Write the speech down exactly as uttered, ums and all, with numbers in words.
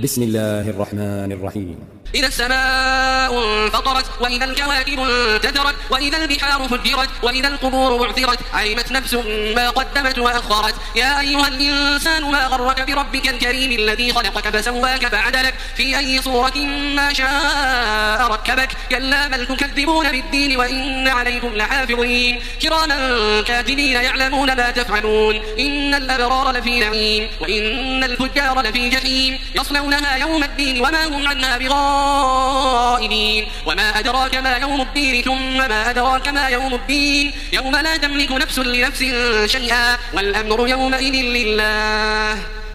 بسم الله الرحمن الرحيم. إذا السماء انفطرت وإذا الكواكب انتثرت وإذا البحار فجرت وإذا القبور بعثرت علمت نفس ما قدمت وأخرت. يا أيها الإنسان ما غرك بربك الكريم الذي خلقك فسواك فعدلك في أي صورة ما شاء ركبك. كلا بل تكذبون بالدين وإن عليكم لحافظين كراما كاتبين يعلمون ما تفعلون. إن الأبرار لفي نعيم وإن الفجار لفي جحيم يصلونها يوم الدين وما هم عنها بغائبين. وما أدراك ما يوم الدين ثم ما أدراك ما يوم الدين يوم لا تملك نفس لنفس شيئا والأمر يومئذ لله.